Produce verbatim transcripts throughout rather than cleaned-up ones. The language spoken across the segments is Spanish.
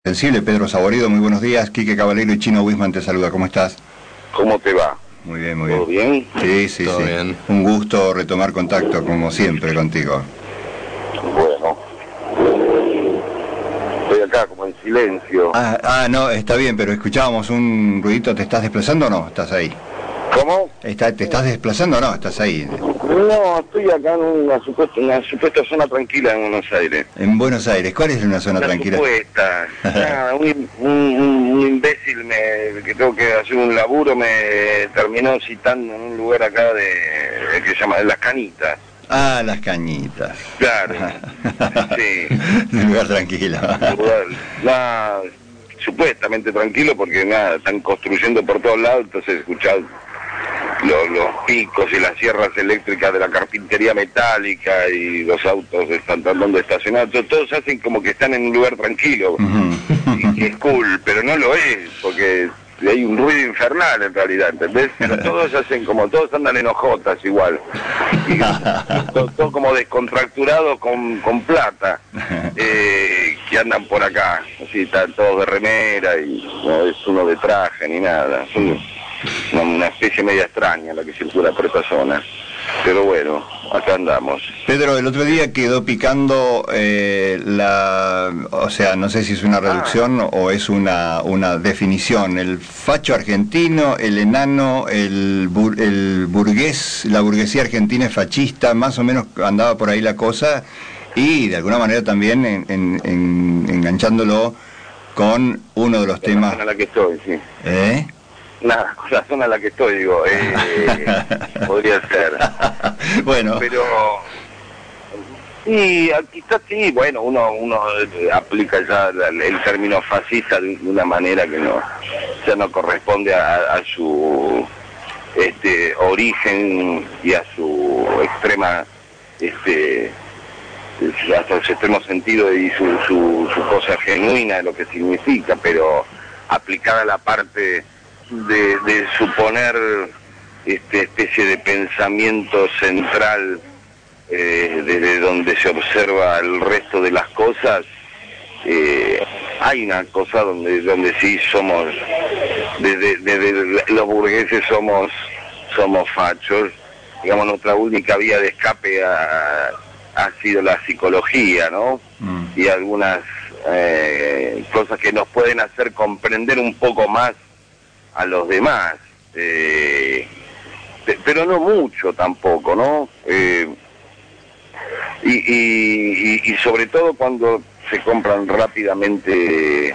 Sensible, Pedro Saborido, muy buenos días. Quique Caballero y Chino Wisman te saluda, ¿cómo estás? ¿Cómo te va? Muy bien, muy bien. ¿Todo bien? Sí, sí, ¿Todo sí. bien? Un gusto retomar contacto, como siempre, contigo. Bueno. Estoy acá como en silencio. Ah, ah, no, está bien, pero escuchábamos un ruidito. ¿Te estás desplazando o no? ¿Estás ahí? ¿Cómo? Está, ¿Te estás desplazando o no? ¿Estás ahí? No, estoy acá en una supuesta, una supuesta zona tranquila en Buenos Aires. En Buenos Aires, ¿cuál es una zona Una tranquila? supuesta. Nada, un, un, un imbécil me, que tengo que hacer un laburo me terminó citando en un lugar acá de, de que se llama de Las Canitas. Ah, Las Cañitas. Claro. Sí. Un lugar tranquilo. Un lugar, nada, supuestamente tranquilo porque nada, están construyendo por todos lados, entonces escuchás Los, los picos y las sierras eléctricas de la carpintería metálica y los autos están tratando de estacionar, todos, todos hacen como que están en un lugar tranquilo, Uh-huh. y que es cool, pero no lo es, porque hay un ruido infernal en realidad, ¿entendés? Pero todos hacen como, todos andan en ojotas igual, y todos todo como descontracturados con, con plata, eh, que andan por acá, así están todos de remera y no es uno de traje ni nada, son Una, una especie media extraña la que circula por esta zona, pero bueno, acá andamos. Pedro, el otro día quedó picando eh, la, o sea, no sé si es una reducción ah. o es una una definición, el facho argentino, el enano, el, bur, el burgués, la burguesía argentina es fascista, más o menos andaba por ahí la cosa, y de alguna manera también en, en, en, enganchándolo con uno de los de temas... La, la que estoy, sí. ¿Eh? Nada, con la zona en la que estoy, digo, eh, podría ser. Bueno. Pero, sí, quizás sí, bueno, uno uno aplica ya el, el término fascista de una manera que no ya no corresponde a, a su este origen y a su extrema, este hasta su extremo sentido y su, su, su cosa genuina de lo que significa, pero aplicada a la parte De, de suponer este especie de pensamiento central eh, desde donde se observa el resto de las cosas, eh, hay una cosa donde donde sí somos, desde, desde los burgueses somos somos fachos, digamos, nuestra única vía de escape ha, ha sido la psicología, ¿no? Mm. Y algunas eh, cosas que nos pueden hacer comprender un poco más a los demás, eh, pero no mucho tampoco, ¿no? Eh, y, y, y sobre todo cuando se compran rápidamente eh,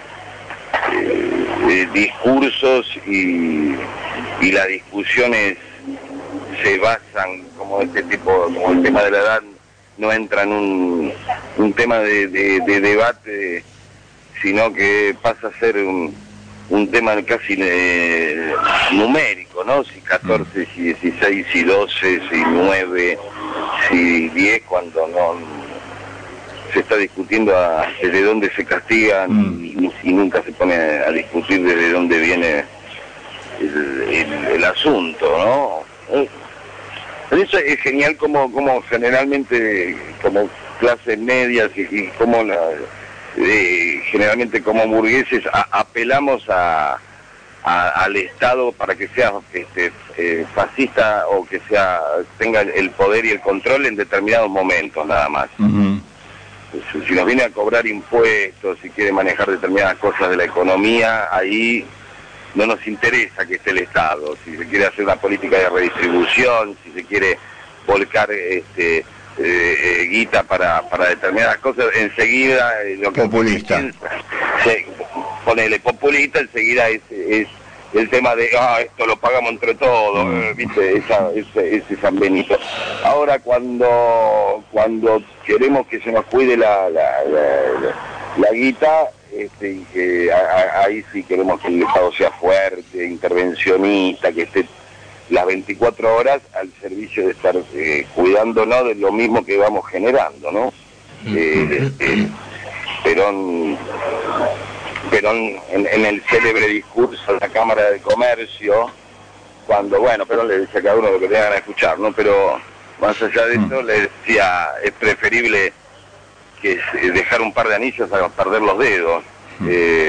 eh, discursos y, y las discusiones se basan, como este tipo, como el tema de la edad no entra en un, un tema de, de, de debate, sino que pasa a ser un un tema casi eh, numérico, ¿no? Si catorce, si dieciséis, si doce, si nueve, si diez, cuando no se está discutiendo a, desde dónde se castigan mm. y, y nunca se pone a discutir desde dónde viene el, el, el asunto, ¿no? Pero eso es genial como, como generalmente, como clases medias y, y como la... Eh, generalmente como burgueses a, apelamos a, a, al Estado para que sea este, eh, fascista o que sea tenga el poder y el control en determinados momentos nada más. Uh-huh. Si nos viene a cobrar impuestos, si quiere manejar determinadas cosas de la economía, ahí no nos interesa que esté el Estado. Si se quiere hacer una política de redistribución, si se quiere volcar este Eh, eh, guita para, para determinadas cosas, enseguida eh, lo que populista se, ponele populista, enseguida es, es el tema de ah esto lo pagamos entre todos, mm. eh, viste, esa, ese, ese San Benito. Ahora cuando cuando queremos que se nos cuide la la, la, la, la guita, este, y que a, a, ahí sí queremos que el Estado sea fuerte, intervencionista, que esté las veinticuatro horas al servicio de estar eh, cuidándonos de lo mismo que vamos generando, ¿no? Eh, eh, Perón, Perón en, en el célebre discurso de la Cámara de Comercio, cuando, bueno, Perón le decía a cada uno lo que tengan a escuchar, ¿no? Pero más allá de eso, le decía, es preferible que dejar un par de anillos a perder los dedos. Eh,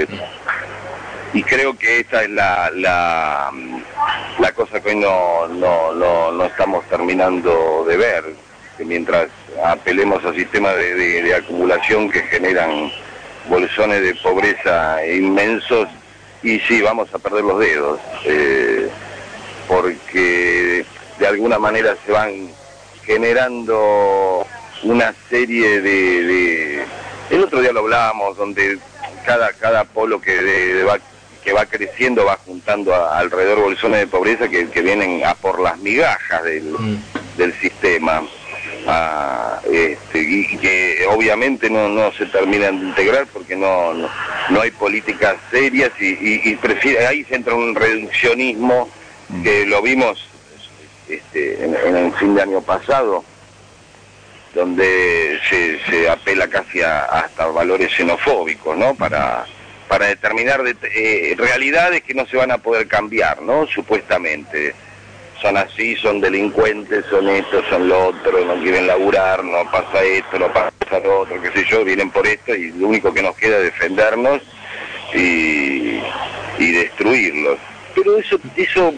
y creo que esa es la, la, la cosa que hoy no, no, no, no estamos terminando de ver, que mientras apelemos a sistemas de, de, de acumulación que generan bolsones de pobreza inmensos, y sí, vamos a perder los dedos, eh, porque de alguna manera se van generando una serie de, de... El otro día lo hablábamos, donde cada, cada polo que, de, de va, que va creciendo va juntando a, alrededor bolsones de pobreza que, que vienen a por las migajas del, mm. del sistema. Ah, este, y que obviamente no, no se terminan de integrar porque no, no, no hay políticas serias y, y, y prefiere, ahí se entra un reduccionismo que lo vimos este, en, en el fin de año pasado, donde se, se apela casi a, hasta valores xenofóbicos, ¿no? Para, para determinar de, eh, realidades que no se van a poder cambiar, ¿no? Supuestamente. Son así, son delincuentes, son esto, son lo otro, no quieren laburar, no pasa esto, no pasa lo otro, qué sé yo, vienen por esto y lo único que nos queda es defendernos y, y destruirlos. Pero eso, eso,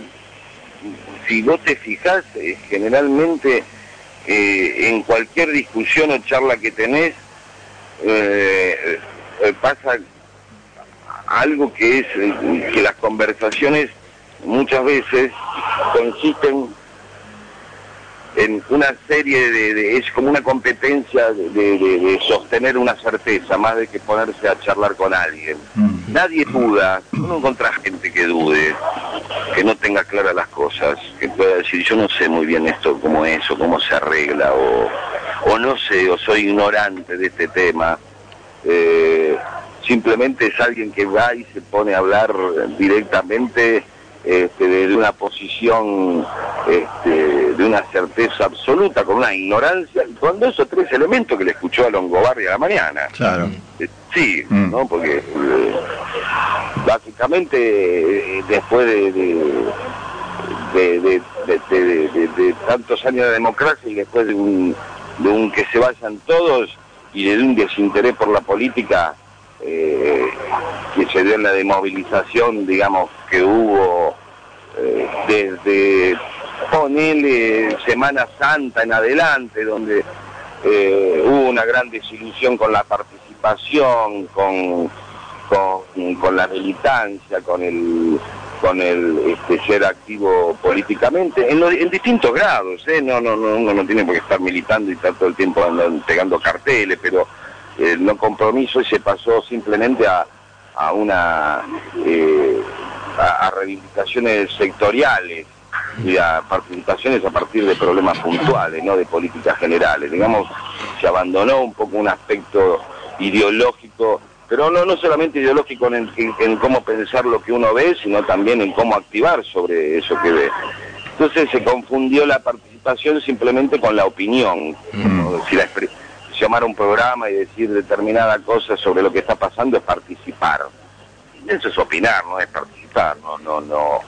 si vos te fijás, eh, generalmente eh, en cualquier discusión o charla que tenés, eh, eh, pasa algo que es eh, que las conversaciones muchas veces consisten en una serie de, de es como una competencia de, de, de sostener una certeza más de que ponerse a charlar con alguien. Mm. Nadie duda, no encontrás gente que dude, que no tenga claras las cosas, que pueda decir yo no sé muy bien esto cómo es o cómo se arregla o, o no sé o soy ignorante de este tema. Eh, simplemente es alguien que va y se pone a hablar directamente Este, de una posición este, de una certeza absoluta, con una ignorancia, con dos o tres elementos que le escuchó a Longobardi a la mañana. Claro. Eh, sí, mm. ¿no? Porque eh, básicamente eh, después de de de, de, de, de, de, de tantos años de democracia y después de un, de un que se vayan todos y de un desinterés por la política, Eh, que se dio en la desmovilización, digamos, que hubo eh, desde, ponele, Semana Santa en adelante, donde eh, hubo una gran desilusión con la participación, con, con, con la militancia, con el con el este, ser activo políticamente, en, lo, en distintos grados, ¿eh? no, no, no, uno no tiene por qué estar militando y estar todo el tiempo andando, pegando carteles, pero el no compromiso se pasó simplemente a, a una eh, a, a reivindicaciones sectoriales y a participaciones a partir de problemas puntuales, no de políticas generales. Digamos, se abandonó un poco un aspecto ideológico, pero no, no solamente ideológico en, en, en cómo pensar lo que uno ve, sino también en cómo activar sobre eso que ve. Entonces se confundió la participación simplemente con la opinión, mm. ¿no? Si la llamar a un programa y decir determinada cosa sobre lo que está pasando es participar. Eso es opinar, no es participar, no, no, no,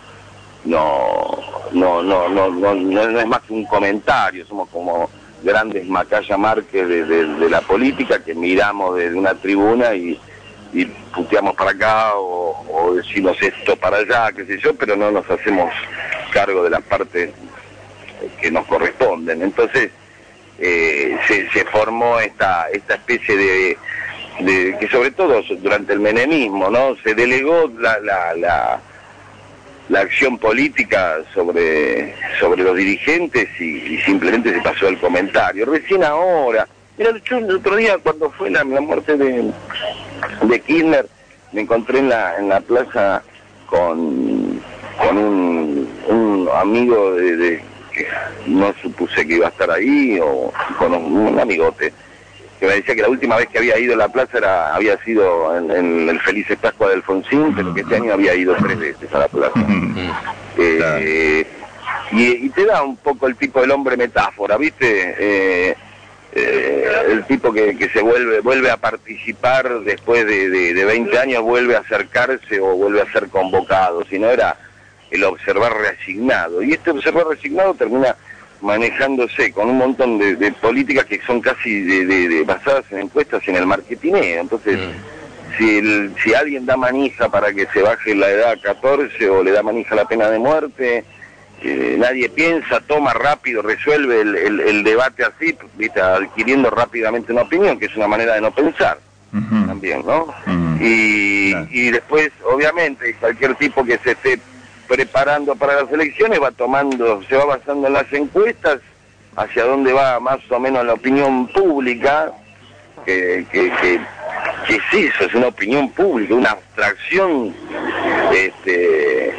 no, no, no, no, no, no, no es más que un comentario, somos como grandes Macaya Márquez de, de, de la política que miramos desde una tribuna y, y puteamos para acá o, o decimos esto para allá, qué sé yo, pero no nos hacemos cargo de las partes que nos corresponden. Entonces, Eh, se, se formó esta esta especie de, de que sobre todo durante el menemismo, ¿no? Se delegó la la, la, la acción política sobre sobre los dirigentes y, y simplemente se pasó el comentario. Recién ahora, mira, yo el otro día cuando fue la, la muerte de, de Kirchner, me encontré en la en la plaza con con un, un amigo de, de que no supuse que iba a estar ahí, o con un, un amigote que me decía que la última vez que había ido a la plaza era, había sido en, en el Felices Pascua de Alfonsín, pero que este año había ido tres veces a la plaza. eh, y, y te da un poco el tipo del hombre metáfora, ¿viste? Eh, eh, el tipo que, que se vuelve vuelve a participar después de, de, de veinte años, vuelve a acercarse o vuelve a ser convocado, si no era el observar resignado, y este observar resignado termina manejándose con un montón de, de políticas que son casi de, de, de basadas en encuestas y en el marketineo. Entonces mm. si, el, si alguien da manija para que se baje la edad a catorce o le da manija la pena de muerte, eh, nadie piensa, toma rápido, resuelve el, el, el debate así, ¿viste? Adquiriendo rápidamente una opinión, que es una manera de no pensar. Uh-huh. También, ¿no? Uh-huh. Y, claro. Y después, obviamente, cualquier tipo que se esté preparando para las elecciones va tomando, se va basando en las encuestas, hacia dónde va más o menos la opinión pública, que, que, que, que es eso, es una opinión pública, una abstracción este,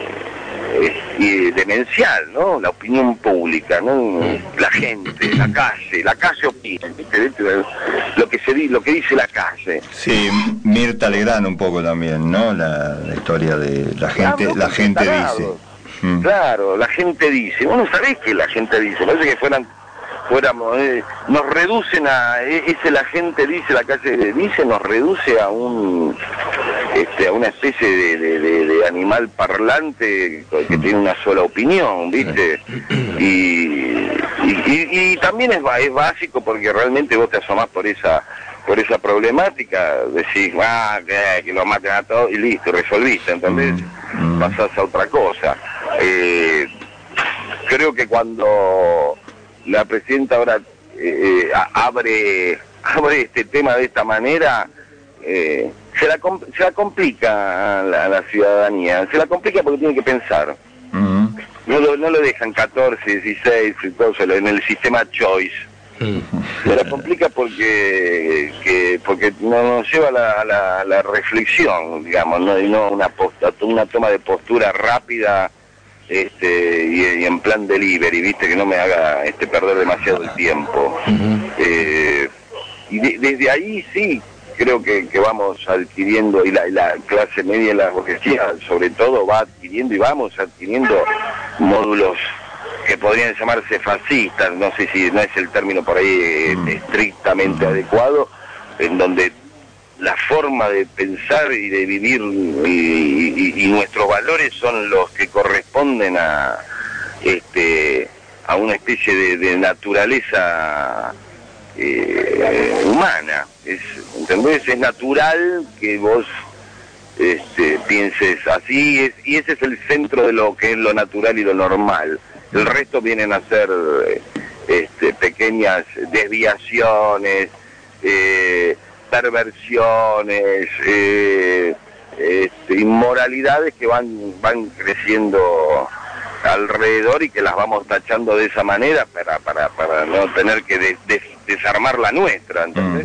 y demencial, ¿no? La opinión pública, ¿no? La gente, la calle, la calle opina, ¿viste? Lo que se lo que dice la calle. Sí, Mirta Legrand un poco también, ¿no? La, la historia de la gente, claro, la gente dice. Mm. Claro, la gente dice. Vos no sabés qué la gente dice. Parece que fueran, fuéramos, eh, nos reducen a, eh, ese la gente dice, la calle dice, nos reduce a un, este, a una especie de, de, de, de animal parlante que tiene una sola opinión, ¿viste? Y, y, y, y también es, es básico porque realmente vos te asomás por esa por esa problemática, decís, ah, que, que lo maten a todos y listo, resolviste, ¿entendés? Mm. Pasás a otra cosa. Eh, creo que cuando la presidenta ahora eh, abre abre este tema de esta manera, eh, se, la se la complica a la, a la ciudadanía, se la complica porque tiene que pensar. Mm. No lo, no lo dejan catorce, dieciséis, en el sistema choice. Se la complica porque que, porque no nos lleva a la, a la, a la reflexión, digamos, no, y no una, posta, una toma de postura rápida este y, y en plan delivery, viste, que no me haga este perder demasiado el tiempo. Uh-huh. eh, y de, desde ahí sí creo que, que vamos adquiriendo, y la, y la clase media y la burguesía sobre todo va adquiriendo y vamos adquiriendo módulos que podrían llamarse fascistas, no sé si no es el término por ahí eh, estrictamente adecuado, en donde la forma de pensar y de vivir y, y, y nuestros valores son los que corresponden a este a una especie de, de naturaleza eh, humana. Es, ¿entendés? Es natural que vos este, pienses así, es, y ese es el centro de lo que es lo natural y lo normal. El resto vienen a ser este, pequeñas desviaciones, eh, perversiones, eh, este, inmoralidades que van van creciendo alrededor y que las vamos tachando de esa manera para para, para no tener que de, de, desarmar la nuestra, ¿entendés?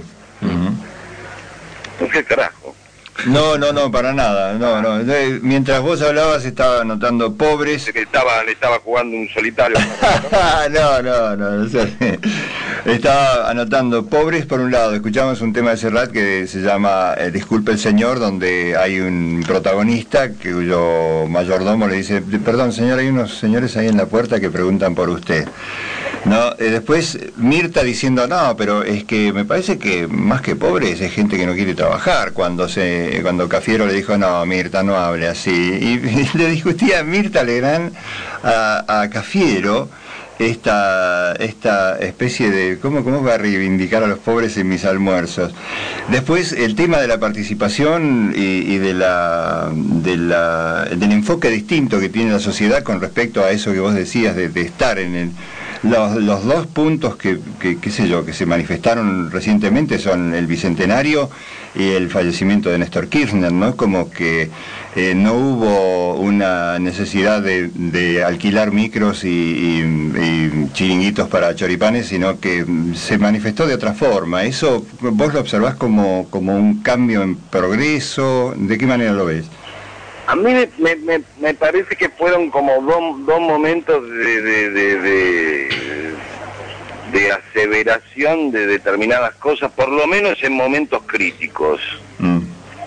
Mm. ¿Qué carajo? No, no, no, para nada, no, no. Mientras vos hablabas estaba anotando pobres. Que estaba, le estaba jugando un solitario. no, no, no, no sé. Estaba anotando pobres por un lado. Escuchamos un tema de Serrat que se llama eh, Disculpe el señor, donde hay un protagonista que cuyo mayordomo le dice, perdón señor, hay unos señores ahí en la puerta que preguntan por usted. No, eh, después Mirta diciendo, no, pero es que me parece que más que pobres es gente que no quiere trabajar. Cuando se cuando Cafiero le dijo, no, Mirta, no hable así. Y, y le discutía Mirta Legrand a, a Cafiero esta esta especie de, ¿cómo, cómo va a reivindicar a los pobres en mis almuerzos? Después el tema de la participación y, y de la, de la del enfoque distinto que tiene la sociedad con respecto a eso que vos decías, de, de estar en el... Los, los dos puntos que, que, qué sé yo, que se manifestaron recientemente son el bicentenario y el fallecimiento de Néstor Kirchner, ¿no? Como que eh, no hubo una necesidad de, de alquilar micros y, y, y chiringuitos para choripanes, sino que se manifestó de otra forma. ¿Eso vos lo observás como, como un cambio en progreso? ¿De qué manera lo ves? A mí me, me, me parece que fueron como dos, dos momentos de, de, de, de, de aseveración de determinadas cosas, por lo menos en momentos críticos. Mm.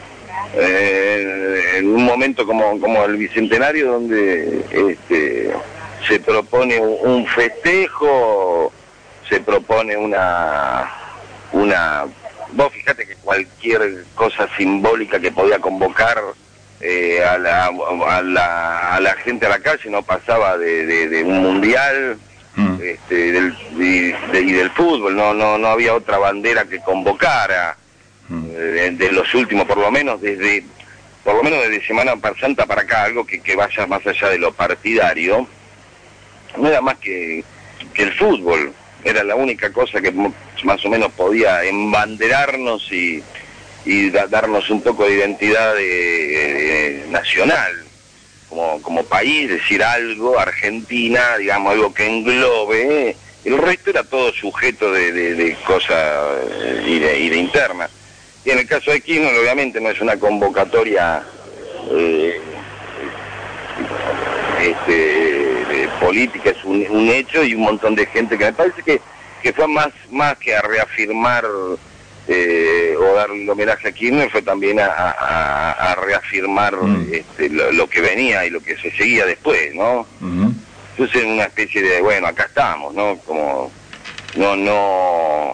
Eh, en un momento como, como el Bicentenario, donde este, se propone un festejo, se propone una... una vos fíjate que cualquier cosa simbólica que podía convocar Eh, a, la, a, la, a la gente a la calle no pasaba de, de, de un mundial mm. este, del, y, de, y del fútbol, no no no había otra bandera que convocara. de, de los últimos, por lo menos desde por lo menos desde Semana Santa para acá, algo que, que vaya más allá de lo partidario, no era más que, que el fútbol. Era la única cosa que más o menos podía embanderarnos y, y da, darnos un poco de identidad de, de, nacional, como, como país, decir algo, Argentina, digamos, algo que englobe. El resto era todo sujeto de, de, de cosas y de, y de interna. Y en el caso de Kirchner, obviamente, no es una convocatoria eh, este, de política, es un, un hecho y un montón de gente que me parece que, que fue más, más que a reafirmar eh, o darle el homenaje a Kirchner, fue también a, a, a reafirmar mm. este, lo, lo que venía y lo que se seguía después, ¿no? Uh-huh. Entonces, una especie de, bueno, acá estamos, ¿no? Como, no, no,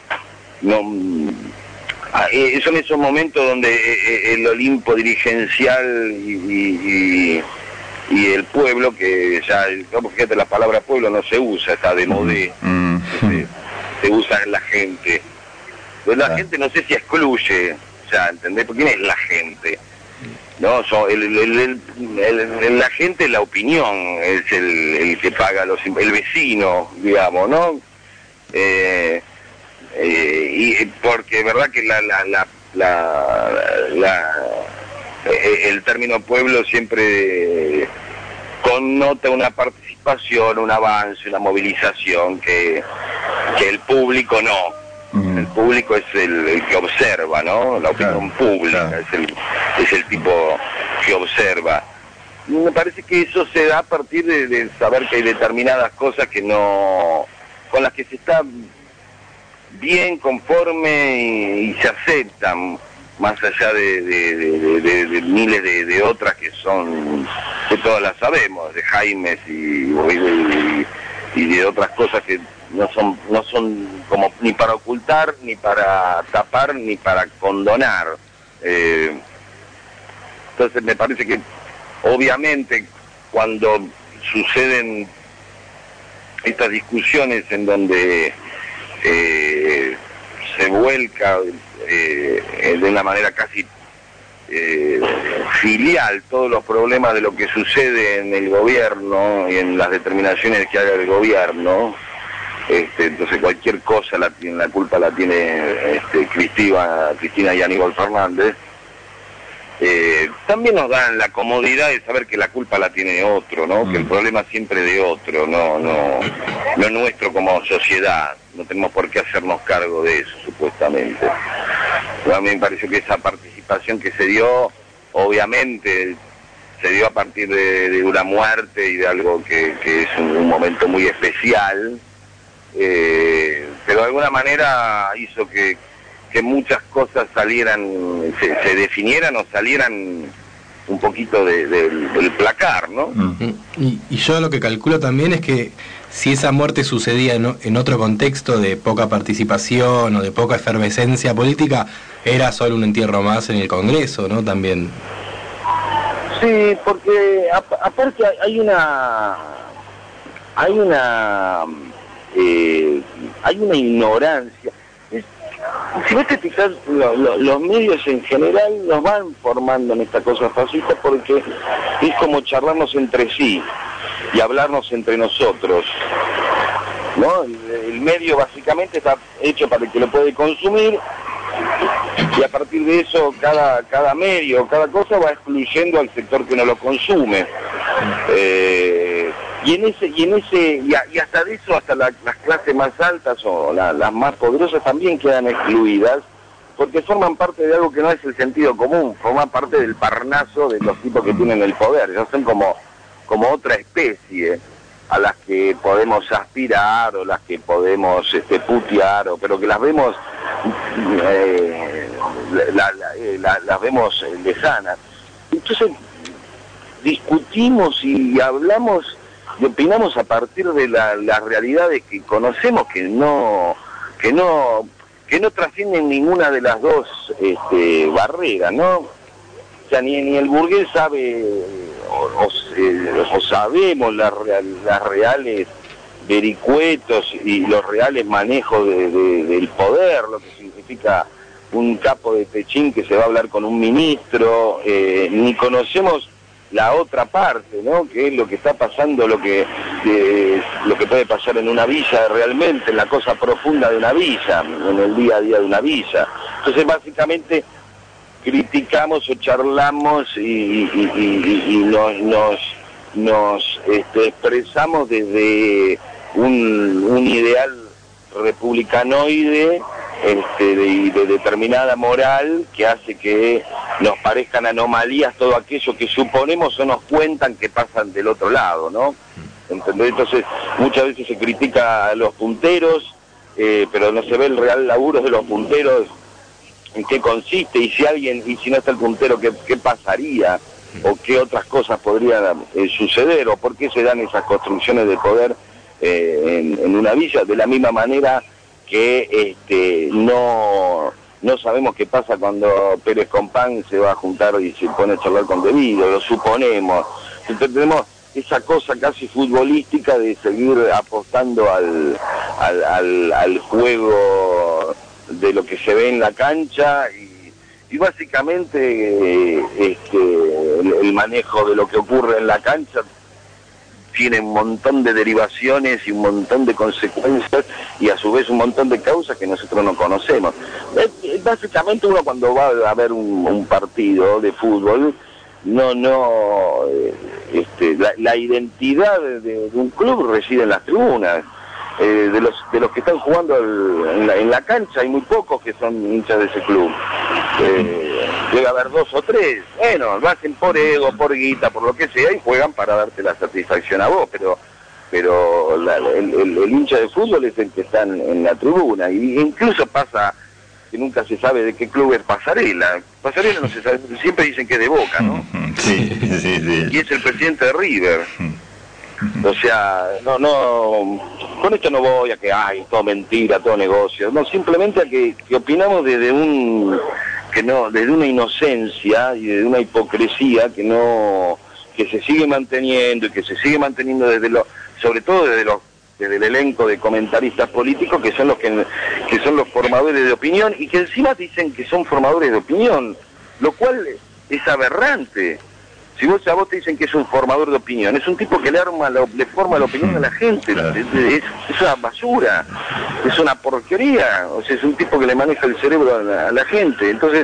no, eh, son esos momentos donde eh, el Olimpo dirigencial y, y, y, y el pueblo, que ya, no, fíjate, la palabra pueblo no se usa, está de modé, mm. se, se usa en la gente. Pues la ah. gente no sé si excluye, o sea, ¿entendés? ¿Por quién es la gente? No, so, el, el, el, el, el, la gente, la opinión es el, el que paga los, el vecino, digamos, ¿no? Eh, eh, y porque es verdad que la, la, la, la, la el término pueblo siempre connota una participación, un avance, una movilización que, que el público no. El público es el, el que observa, ¿no? La opinión claro, pública claro. es el es el tipo que observa. Y me parece que eso se da a partir de, de saber que hay determinadas cosas que no, con las que se está bien, conforme y, y se aceptan, más allá de, de, de, de, de, de miles de, de otras que son, que todas las sabemos, de Jaimes y, y, y de otras cosas que no son no son como ni para ocultar, ni para tapar, ni para condonar. Eh, entonces me parece que obviamente cuando suceden estas discusiones en donde eh, se vuelca eh, de una manera casi eh, filial todos los problemas de lo que sucede en el gobierno y en las determinaciones que haga el gobierno, Este, entonces cualquier cosa la, la culpa la tiene este, Cristina, Cristina y Aníbal Fernández. Eh, también nos dan la comodidad de saber que la culpa la tiene otro, ¿no? Mm. Que el problema siempre de otro, no, no, no nuestro como sociedad. No tenemos por qué hacernos cargo de eso, supuestamente. Pero a mí me pareció que esa participación que se dio, obviamente, se dio a partir de, de una muerte y de algo que, que es un, un momento muy especial. Eh, pero de alguna manera hizo que, que muchas cosas salieran, se, se definieran o salieran un poquito de, de, del placar, ¿no? Uh-huh. Y, y yo lo que calculo también es que si esa muerte sucedía en, en otro contexto de poca participación o de poca efervescencia política, era solo un entierro más en el Congreso, ¿no? También. Sí, porque a, aparte hay una... hay una... Eh, hay una ignorancia. Es, si vos te fijas, lo, lo, los medios en general nos van formando en esta cosa fascista porque es como charlarnos entre sí y hablarnos entre nosotros, ¿no? El, el medio básicamente está hecho para el que lo puede consumir y a partir de eso cada cada medio, cada cosa va excluyendo al sector que no lo consume. Eh, y en ese y en ese y, a, y hasta de eso hasta la, las clases más altas o la, las más poderosas también quedan excluidas porque forman parte de algo que no es el sentido común, forman parte del parnaso de los tipos que tienen el poder. Ellos son como como otra especie a las que podemos aspirar o las que podemos este, putear, o, pero que las vemos eh, la, la, la, las vemos lejanas. Entonces discutimos y hablamos y opinamos a partir de la, las realidades que conocemos que no que no que no trascienden ninguna de las dos este, barreras, ¿no? O sea, ni, ni el burgués sabe o, o, eh, o sabemos las, las reales vericuetos y los reales manejos de, de, del poder, lo que significa un capo de Techín que se va a hablar con un ministro, eh, ni conocemos la otra parte, ¿no? Que es lo que está pasando, lo que eh, lo que puede pasar en una villa realmente, en la cosa profunda de una villa, en el día a día de una villa. Entonces básicamente criticamos o charlamos y, y, y, y nos, nos, nos este, expresamos desde un, un ideal republicanoide, este, de, de determinada moral que hace que nos parezcan anomalías todo aquello que suponemos o nos cuentan que pasan del otro lado, ¿no? ¿Entendés? Entonces muchas veces se critica a los punteros, eh, pero no se ve el real laburo de los punteros, en qué consiste, y si alguien, y si no está el puntero, qué, qué pasaría, o qué otras cosas podrían eh, suceder, o por qué se dan esas construcciones de poder eh, en, en una villa, de la misma manera que este, no, no sabemos qué pasa cuando Pérez Compán se va a juntar y se pone a charlar con Devido, lo suponemos. Entonces tenemos esa cosa casi futbolística de seguir apostando al, al, al, al juego de lo que se ve en la cancha y, y básicamente eh, este, el, el manejo de lo que ocurre en la cancha tiene un montón de derivaciones y un montón de consecuencias y a su vez un montón de causas que nosotros no conocemos. Básicamente uno cuando va a ver un, un partido de fútbol, no, no, este, la, la identidad de, de un club reside en las tribunas. Eh, de los de los que están jugando el, en, la, en la cancha hay muy pocos que son hinchas de ese club. Eh, debe haber dos o tres, bueno, lo hacen por ego, por guita, por lo que sea, y juegan para darte la satisfacción a vos, pero pero la, el, el, el hincha de fútbol es el que está en, en la tribuna, y incluso pasa que nunca se sabe de qué club es Pasarela. Pasarela no se sabe, siempre dicen que es de Boca, ¿no? Sí, sí, sí. Y es el presidente de River. O sea, no, no, con esto no voy a que, ay, todo mentira, todo negocio, no, simplemente a que, que opinamos desde un, que no, desde una inocencia y desde una hipocresía que no, que se sigue manteniendo y que se sigue manteniendo desde lo, sobre todo desde los, desde el elenco de comentaristas políticos que son los que, que son los formadores de opinión y que encima dicen que son formadores de opinión, lo cual es aberrante. Si vos, a vos te dicen que es un formador de opinión, es un tipo que le arma, la, le forma la opinión a la gente, claro. es, es, es una basura, es una porquería, o sea, es un tipo que le maneja el cerebro a la, a la gente. Entonces,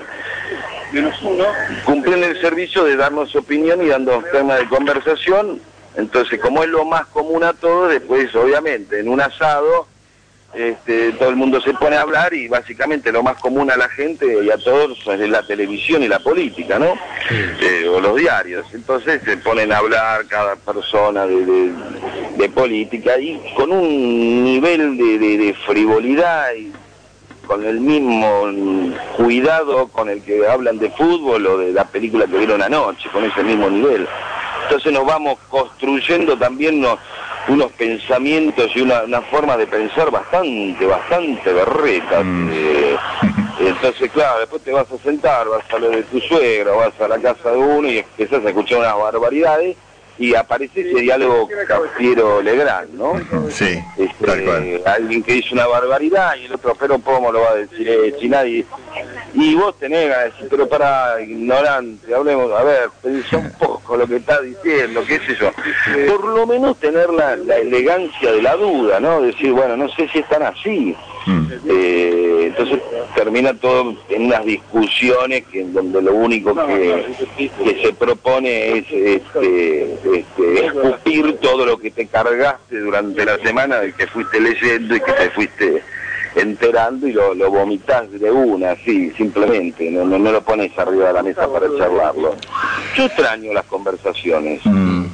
cumplen el servicio de darnos opinión y dando temas de conversación. Entonces, como es lo más común a todos, después, obviamente, en un asado, Este, todo el mundo se pone a hablar y básicamente lo más común a la gente y a todos es la televisión y la política, ¿no? Sí. Eh, o los diarios. Entonces se ponen a hablar cada persona de, de, de política y con un nivel de, de, de frivolidad y con el mismo cuidado con el que hablan de fútbol o de la película que vieron anoche, con ese mismo nivel. Entonces nos vamos construyendo también nos, unos pensamientos y una, una forma de pensar bastante, bastante berretas. Mm. Eh, entonces, claro, después te vas a sentar, vas a lo de tu suegra, vas a la casa de uno y empezás a escuchar unas barbaridades y aparece ese diálogo Cafiero Legrand, ¿no? Sí, este, tal cual. Alguien que dice una barbaridad y el otro, pero ¿cómo lo va a decir? Eh, si nadie... Y vos tenés ganas de decir, pero para, ignorante, hablemos, a ver, pensá un poco lo que está diciendo, qué sé yo. Por lo menos tener la, la elegancia de la duda, ¿no? Decir, bueno, no sé si están así. Mm. Eh, entonces termina todo en unas discusiones que en donde lo único que, que se propone es este, este, escupir todo lo que te cargaste durante la semana de que fuiste leyendo y que te fuiste enterando y lo, lo vomitás de una, así, simplemente, no, no, no lo pones arriba de la mesa para charlarlo. Yo extraño las conversaciones. Mm.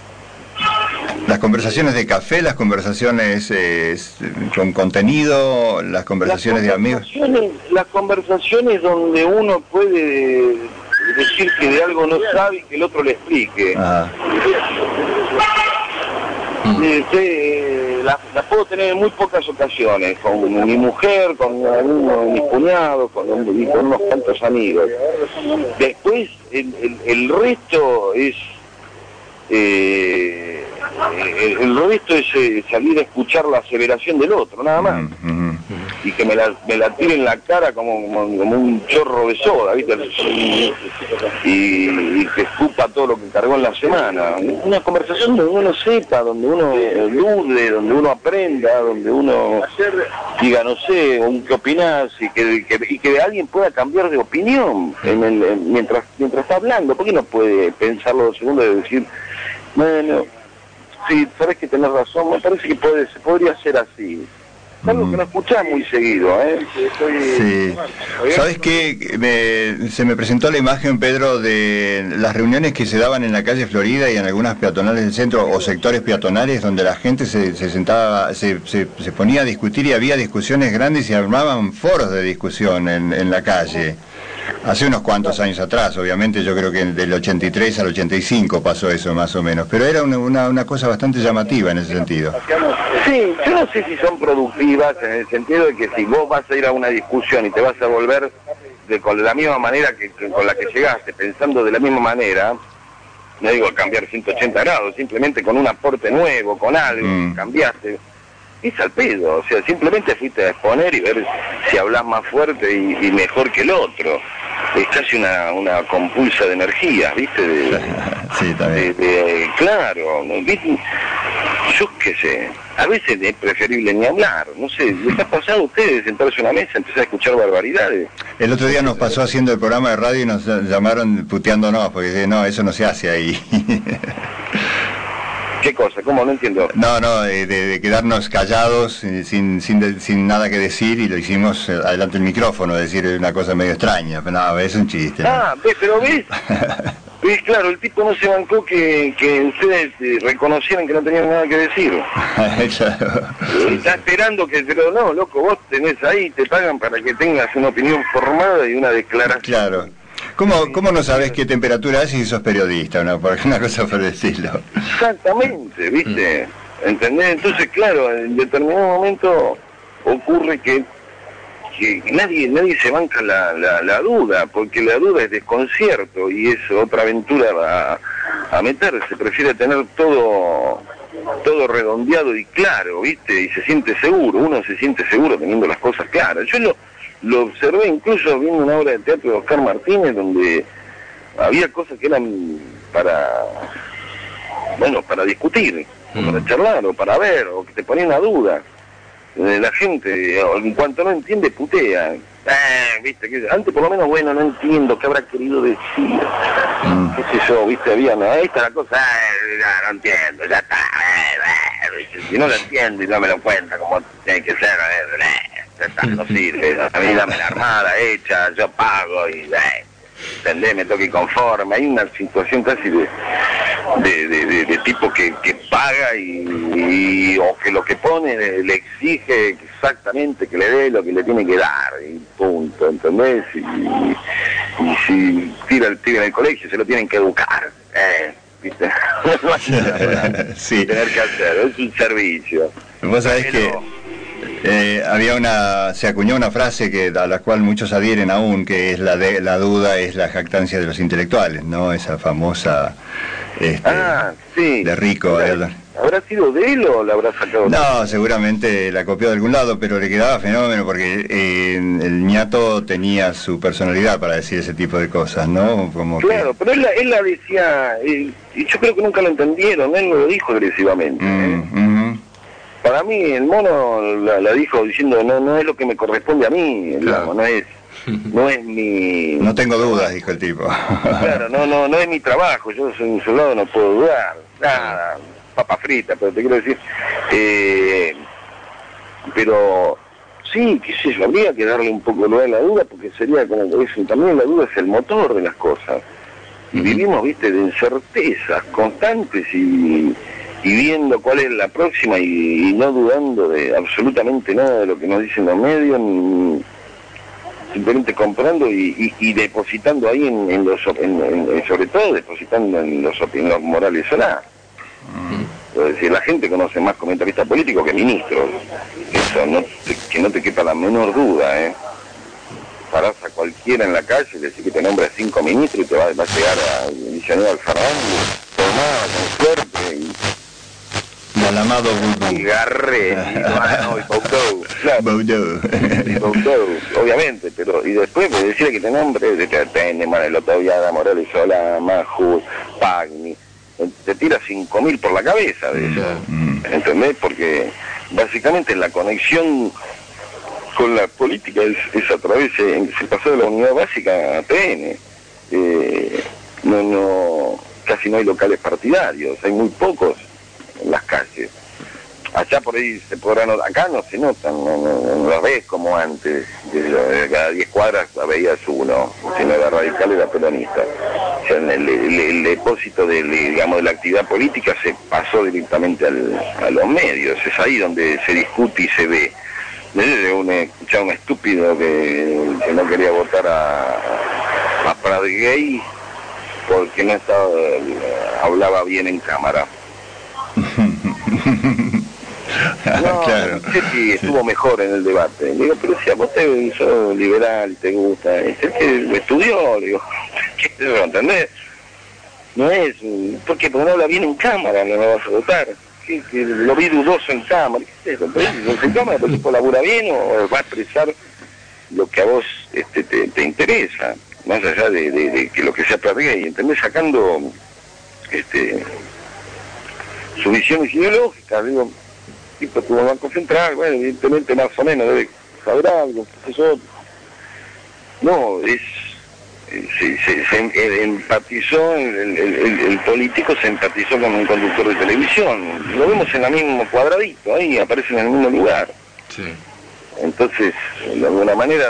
Las conversaciones de café, las conversaciones eh, con contenido, las conversaciones, las conversaciones de amigos. Las conversaciones donde uno puede decir que de algo no sabe y que el otro le explique. Ah. Este, la, la puedo tener en muy pocas ocasiones, con mi mujer, con uno de mis cuñados, con, un, y con unos cuantos amigos. Después, el, el, el resto es... Eh, el, el resto es eh, salir a escuchar la aseveración del otro, nada más. Mm-hmm. y que me la, me la tire en la cara como, como, como un chorro de soda, ¿viste? Y, y que escupa todo lo que cargó en la semana. Una conversación donde uno sepa, donde uno dude, donde uno aprenda, donde uno diga, no sé, ¿qué opinás? Y que, que, y que alguien pueda cambiar de opinión en el, en, mientras, mientras está hablando. ¿Por qué no puede pensarlo dos segundos y decir, bueno, sí, sabes que tenés razón, me parece que puede, se podría hacer así? Algo que no escuchás muy seguido, ¿eh? Sí. ¿Sabes qué? Me, se me presentó la imagen, Pedro, de las reuniones que se daban en la calle Florida y en algunas peatonales del centro o sectores peatonales donde la gente se, se sentaba, se, se, se ponía a discutir y había discusiones grandes y armaban foros de discusión en, en la calle. Hace unos cuantos años atrás, obviamente, yo creo que del ochenta y tres al ochenta y cinco pasó eso más o menos, pero era una, una, una cosa bastante llamativa en ese sentido. Sí, yo no sé si son productivas en el sentido de que si vos vas a ir a una discusión y te vas a volver de, con la misma manera que, que con la que llegaste, pensando de la misma manera, no digo cambiar ciento ochenta grados, simplemente con un aporte nuevo, con algo, mm. cambiaste. Es al pedo, o sea, simplemente fuiste a exponer y ver si hablas más fuerte y, y mejor que el otro. Es casi una, una compulsa de energía, ¿viste? De, sí, también. De, de, claro, ¿viste? Yo qué sé, a veces es preferible ni hablar, no sé, ¿les ha pasado a ustedes sentarse a una mesa, empezar a escuchar barbaridades? El otro día nos pasó haciendo el programa de radio y nos llamaron puteándonos, porque no, eso no se hace ahí. ¿Qué cosa? ¿Cómo? No entiendo. No, no, de, de quedarnos callados, sin, sin, sin nada que decir, y lo hicimos adelante del micrófono, decir una cosa medio extraña, pero no, es un chiste. ¿No? Ah, ¿ves? Pero ¿ves? ¿Ves? Claro, el tipo no se bancó que, que ustedes eh, reconocieran que no tenían nada que decir. Claro. Está esperando que, pero no, loco, vos tenés ahí, te pagan para que tengas una opinión formada y una declaración. Claro. ¿Cómo, ¿Cómo no sabes qué temperatura es si sos periodista? Una, una cosa por decirlo. Exactamente, ¿viste? ¿Entendés? Entonces, claro, en determinado momento ocurre que, que nadie nadie se banca la, la, la duda, porque la duda es desconcierto y es otra aventura a, a meterse. Prefiere tener todo todo redondeado y claro, ¿viste? Y se siente seguro, uno se siente seguro teniendo las cosas claras. Yo lo... Lo observé incluso viendo una obra de teatro de Oscar Martínez donde había cosas que eran para, bueno, para discutir, mm. para charlar o para ver, o que te ponían a duda. La gente, en cuanto no entiende, putea. Eh, viste, que antes por lo menos, bueno, no entiendo qué habrá querido decir. Mm. Qué sé yo, viste, había, no, ahí está la cosa, eh, ya, no entiendo, ya está. Eh, eh, si no lo entiendo y no me lo cuenta como tiene que ser, eh, eh. No sirve, a mí dame la armada hecha, yo pago y eh, ¿entendés? Me toque conforme. Hay una situación casi de de, de, de, de tipo que, que paga y, y o que lo que pone le, le exige exactamente que le dé lo que le tiene que dar y punto, ¿entendés? Y, y si tira el tira en el colegio se lo tienen que educar, eh, ¿viste? Sí. Tener que hacer, es un servicio. Vos sabés que Eh, había una, se acuñó una frase que a la cual muchos adhieren aún, que es la de la duda es la jactancia de los intelectuales, ¿no? Esa famosa este, ah, sí. de Rico. ¿Habrá, ¿Habrá sido de él o la habrá sacado? No, seguramente la copió de algún lado, pero le quedaba fenómeno porque eh, el ñato tenía su personalidad para decir ese tipo de cosas, ¿no? Como claro, que... pero él la, él la decía, eh, y yo creo que nunca lo entendieron, él no lo dijo agresivamente. Mm, ¿eh? mm-hmm. Para mí el mono la, la dijo diciendo no no es lo que me corresponde a mí, claro. no es no es mi... No tengo dudas, dijo el tipo. Claro, no no no es mi trabajo, yo soy un soldado, no puedo dudar, nada, papa frita, pero te quiero decir, eh, pero sí, qué sé yo, habría que darle un poco lugar a la duda porque sería como que eso, también la duda es el motor de las cosas. Y vivimos, viste, de incertezas constantes y... y viendo cuál es la próxima y, y no dudando de absolutamente nada de lo que nos dicen los medios, ni, simplemente comprando y, y, y depositando ahí en, en los, en, en, sobre todo depositando en los, en los morales solares. Mm. Es decir, la gente conoce más comentaristas políticos que ministros, eso no te, que no te quepa la menor duda, ¿eh? Parás a cualquiera en la calle y decís que te nombra cinco ministros y te va, va a llegar a Misionero Alfarrán, tomada con suerte y... La llamado Vudú. Y Garré, y, ah, no, y Baudou, claro. Baudou. Y Baudou, obviamente, pero y después me decía que te nombre de Teneman, el Otoviada, Morales Solá, Maju, Pagni, te tira cinco mil por la cabeza de eso, mm. ¿entendés? Porque básicamente la conexión con la política es, es a través, se, se pasó de la unidad básica a T N, eh, no, no, casi no hay locales partidarios, hay muy pocos en las calles. Allá por ahí se podrán, acá no se notan, no, no, no los ves como antes, de cada diez cuadras veías uno, si no era radical era peronista. O sea, el, el, el depósito de, digamos, de la actividad política se pasó directamente al, a los medios, es ahí donde se discute y se ve. Un, escuchaba un estúpido que, que no quería votar a, a Prat-Gay porque no estaba, hablaba bien en cámara. No, claro. No sé si estuvo sí. mejor en el debate. Le digo, pero si a vos te sos liberal y te gusta, es el que estudió, le digo, ¿qué te lo entendés? No es, ¿por qué? Porque no habla bien en cámara, no lo vas a votar. Que, que lo vi dudoso en cámara, ¿qué es eso? Entonces, en cámara el tipo labura bien o va a expresar lo que a vos este, te, te interesa, más allá de, de, de que lo que sea Prat-Gay, ¿entendés? Sacando este, sus visiones ideológicas, digo, tipo tuvo un banco central, bueno, evidentemente más o menos debe saber algo, eso no, es Se, se, se empatizó, el, el, el, el político se empatizó con un conductor de televisión, lo vemos en el mismo cuadradito, ahí aparece en el mismo lugar. Sí. Entonces, de alguna manera,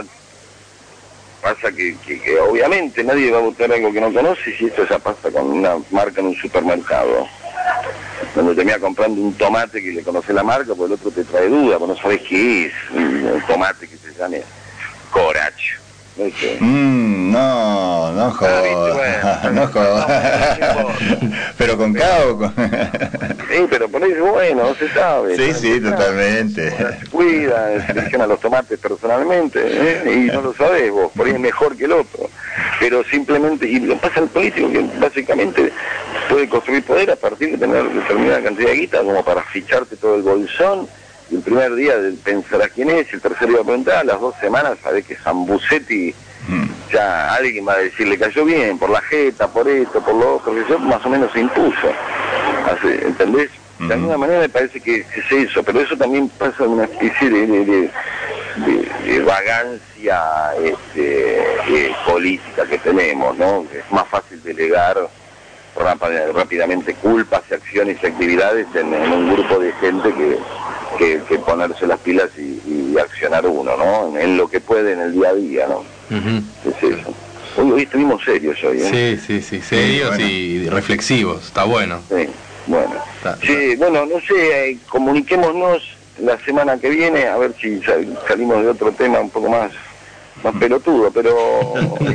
pasa que, que, que obviamente nadie va a votar algo que no conoce, si esto ya pasa con una marca en un supermercado, donde termina comprando un tomate que le conoce la marca, pues el otro te trae duda, pues no sabes qué es, un tomate que se llame Coracho. Mm, no, no jodas, ah, no jodas, pero con cao, con... sí, pero por eso bueno, no se sabe. Sí, sí, totalmente. Se cuida, selecciona los tomates personalmente, ¿eh? Y no lo sabés vos, por ahí es mejor que el otro. Pero simplemente, y lo pasa al político que básicamente puede construir poder a partir de tener determinada cantidad de guita como para ficharte todo el bolsón. Y el primer día pensarás quién es, el tercer día preguntar, a las dos semanas sabés que Zambucetti, mm. ya alguien va a decir, le cayó bien, por la jeta, por esto, por lo otro, que yo más o menos se impuso. Así, ¿entendés? Mm-hmm. De alguna manera me parece que, que es eso, pero eso también pasa en una especie de, de, de, de, de vagancia este, de política que tenemos, ¿no? Es más fácil delegar rápidamente culpas y acciones y actividades en, en un grupo de gente que, que, que ponerse las pilas y, y accionar uno, ¿no? En lo que puede en el día a día, ¿no? Uh-huh. Es eso. Hoy, hoy estuvimos serios hoy, ¿eh? Sí, sí, sí, serios sí, bueno. Y reflexivos, está bueno. Sí, bueno. Está, sí, está. Bueno, no sé, eh, comuniquémonos la semana que viene, a ver si sal, salimos de otro tema un poco más, más pelotudo, pero...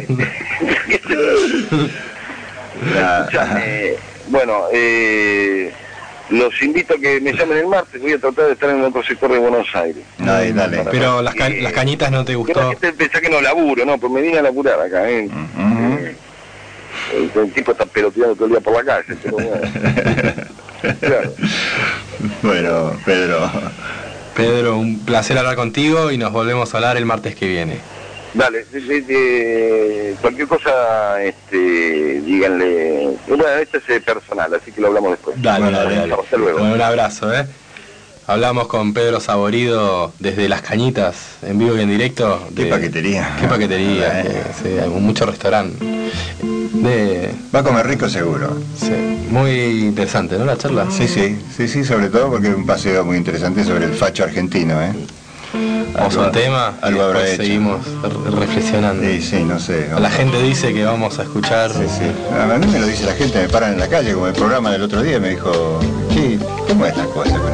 Escuchame, bueno, eh, los invito a que me llamen el martes, voy a tratar de estar en otro sector de Buenos Aires. Dale, dale. Pero las, ca eh, las cañitas no te gustó. Que la gente pensá que no laburo, no, pues me vine a laburar acá, ¿eh? Uh-huh. eh el, el tipo está peloteando todo el día por la calle, pero bueno. Claro. Bueno, Pedro. Pedro, un placer hablar contigo y nos volvemos a hablar el martes que viene. Dale, de, de, de, cualquier cosa, este, díganle. Bueno, esto es personal, así que lo hablamos después. Dale, bueno, dale, dale. Hasta luego. Bueno, un abrazo, ¿eh? Hablamos con Pedro Saborido desde Las Cañitas, en vivo y en directo. De, qué paquetería. Qué paquetería, eh, sí, hay mucho restaurante. De... Va a comer rico seguro. Sí, muy interesante, ¿no? La charla. Sí, sí, sí, sí, sobre todo porque es un paseo muy interesante sobre el facho argentino, ¿eh? Vamos a un tema, algo habrá hecho. Seguimos reflexionando. Sí, sí, no sé. La gente dice que vamos a escuchar. Sí, sí. A mí me lo dice la gente, me paran en la calle, como el programa del otro día, me dijo, ¿qué? ¿Cómo es la cosa?